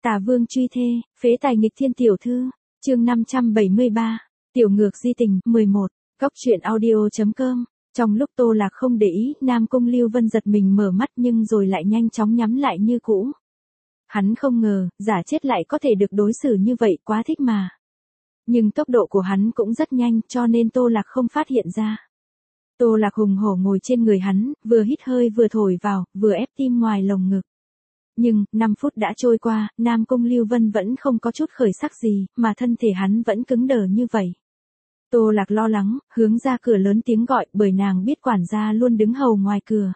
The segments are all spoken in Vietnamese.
Tả Vương truy thê, phế tài nghịch thiên tiểu thư, chương 573, tiểu ngược di tình, 11, Cóc truyện audio.com. Trong lúc Tô Lạc không để ý, Nam Cung Lưu Vân giật mình mở mắt nhưng rồi lại nhanh chóng nhắm lại như cũ. Hắn không ngờ, giả chết lại có thể được đối xử như vậy, quá thích mà. Nhưng tốc độ của hắn cũng rất nhanh cho nên Tô Lạc không phát hiện ra. Tô Lạc hùng hổ ngồi trên người hắn, vừa hít hơi vừa thổi vào, vừa ép tim ngoài lồng ngực. Nhưng, 5 phút đã trôi qua, Nam Cung Lưu Vân vẫn không có chút khởi sắc gì, mà thân thể hắn vẫn cứng đờ như vậy. Tô Lạc lo lắng, hướng ra cửa lớn tiếng gọi, bởi nàng biết quản gia luôn đứng hầu ngoài cửa.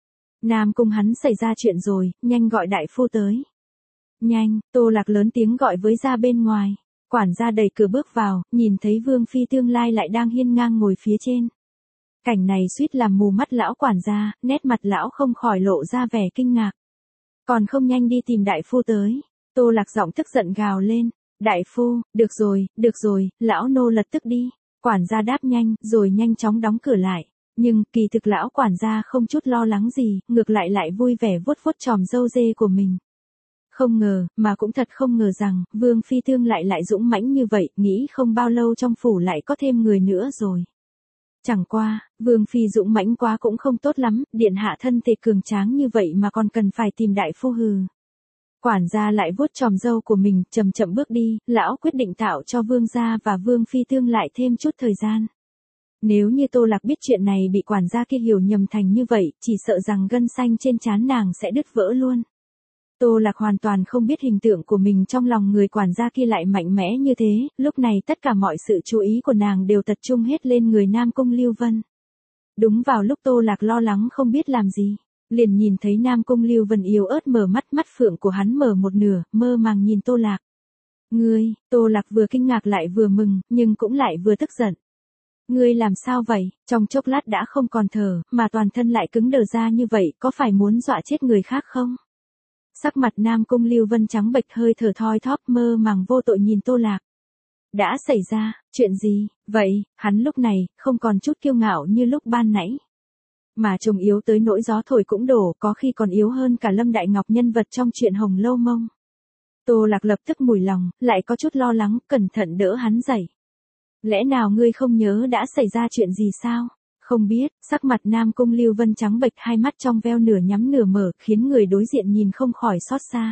Nam Cung hắn xảy ra chuyện rồi, nhanh gọi đại phu tới. Nhanh, Tô Lạc lớn tiếng gọi với ra bên ngoài. Quản gia đẩy cửa bước vào, nhìn thấy Vương Phi tương lai lại đang hiên ngang ngồi phía trên. Cảnh này suýt làm mù mắt lão quản gia, nét mặt lão không khỏi lộ ra vẻ kinh ngạc. Còn không nhanh đi tìm đại phu tới. Tô Lạc giọng tức giận gào lên. Đại phu, được rồi, lão nô lập tức đi. Quản gia đáp nhanh, rồi nhanh chóng đóng cửa lại. Nhưng, kỳ thực lão quản gia không chút lo lắng gì, ngược lại vui vẻ vuốt vuốt chòm râu dê của mình. Không ngờ, mà cũng thật không ngờ rằng, Vương Phi Tương lại dũng mãnh như vậy, nghĩ không bao lâu trong phủ lại có thêm người nữa rồi. Chẳng qua, Vương Phi dũng mãnh quá cũng không tốt lắm, điện hạ thân thể cường tráng như vậy mà còn cần phải tìm đại phu hừ. Quản gia lại vuốt chòm râu của mình, chậm chậm bước đi, lão quyết định tạo cho Vương gia và Vương Phi Tương lại thêm chút thời gian. Nếu như Tô Lạc biết chuyện này bị quản gia kia hiểu nhầm thành như vậy, chỉ sợ rằng gân xanh trên trán nàng sẽ đứt vỡ luôn. Tô Lạc hoàn toàn không biết hình tượng của mình trong lòng người quản gia kia lại mạnh mẽ như thế, lúc này tất cả mọi sự chú ý của nàng đều tập trung hết lên người Nam Cung Lưu Vân. Đúng vào lúc Tô Lạc lo lắng không biết làm gì, liền nhìn thấy Nam Cung Lưu Vân yếu ớt mở mắt phượng của hắn mở một nửa, mơ màng nhìn Tô Lạc. Ngươi, Tô Lạc vừa kinh ngạc lại vừa mừng, nhưng cũng lại vừa tức giận. Ngươi làm sao vậy, trong chốc lát đã không còn thở, mà toàn thân lại cứng đờ ra như vậy, có phải muốn dọa chết người khác không? Sắc mặt Nam Cung Lưu Vân trắng bệch hơi thở thoi thóp mơ màng vô tội nhìn Tô Lạc. Đã xảy ra, chuyện gì, vậy, hắn lúc này, không còn chút kiêu ngạo như lúc ban nãy. Mà trông yếu tới nỗi gió thổi cũng đổ, có khi còn yếu hơn cả Lâm Đại Ngọc nhân vật trong chuyện Hồng Lâu Mông. Tô Lạc lập tức mùi lòng, lại có chút lo lắng, cẩn thận đỡ hắn dậy. Lẽ nào ngươi không nhớ đã xảy ra chuyện gì sao? Không biết, sắc mặt Nam Cung Lưu Vân trắng bệch, hai mắt trong veo nửa nhắm nửa mở, khiến người đối diện nhìn không khỏi xót xa.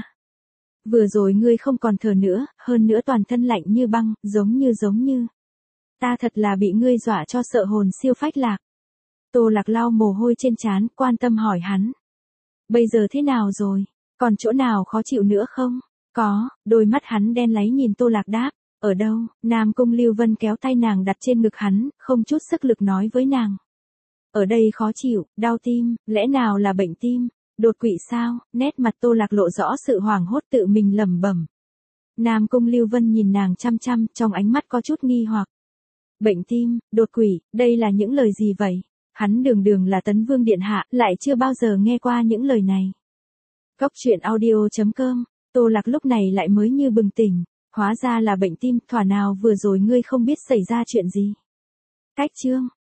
Vừa rồi ngươi không còn thở nữa, hơn nữa toàn thân lạnh như băng, giống như. Ta thật là bị ngươi dọa cho sợ hồn siêu phách lạc. Tô Lạc lau mồ hôi trên trán, quan tâm hỏi hắn. Bây giờ thế nào rồi? Còn chỗ nào khó chịu nữa không? Có, đôi mắt hắn đen láy nhìn Tô Lạc đáp. Ở đâu? Nam Cung Lưu Vân kéo tay nàng đặt trên ngực hắn, không chút sức lực nói với nàng. Ở đây khó chịu, đau tim, lẽ nào là bệnh tim? Đột quỵ sao? Nét mặt Tô Lạc lộ rõ sự hoảng hốt tự mình lẩm bẩm. Nam Cung Lưu Vân nhìn nàng chăm chăm, trong ánh mắt có chút nghi hoặc. Bệnh tim, đột quỵ, đây là những lời gì vậy? Hắn đường là Tấn Vương điện hạ, lại chưa bao giờ nghe qua những lời này. Cóc truyện audio.com. Tô Lạc lúc này lại mới như bừng tỉnh. Hóa ra là bệnh tim, thỏa nào vừa rồi ngươi không biết xảy ra chuyện gì. Cách chương.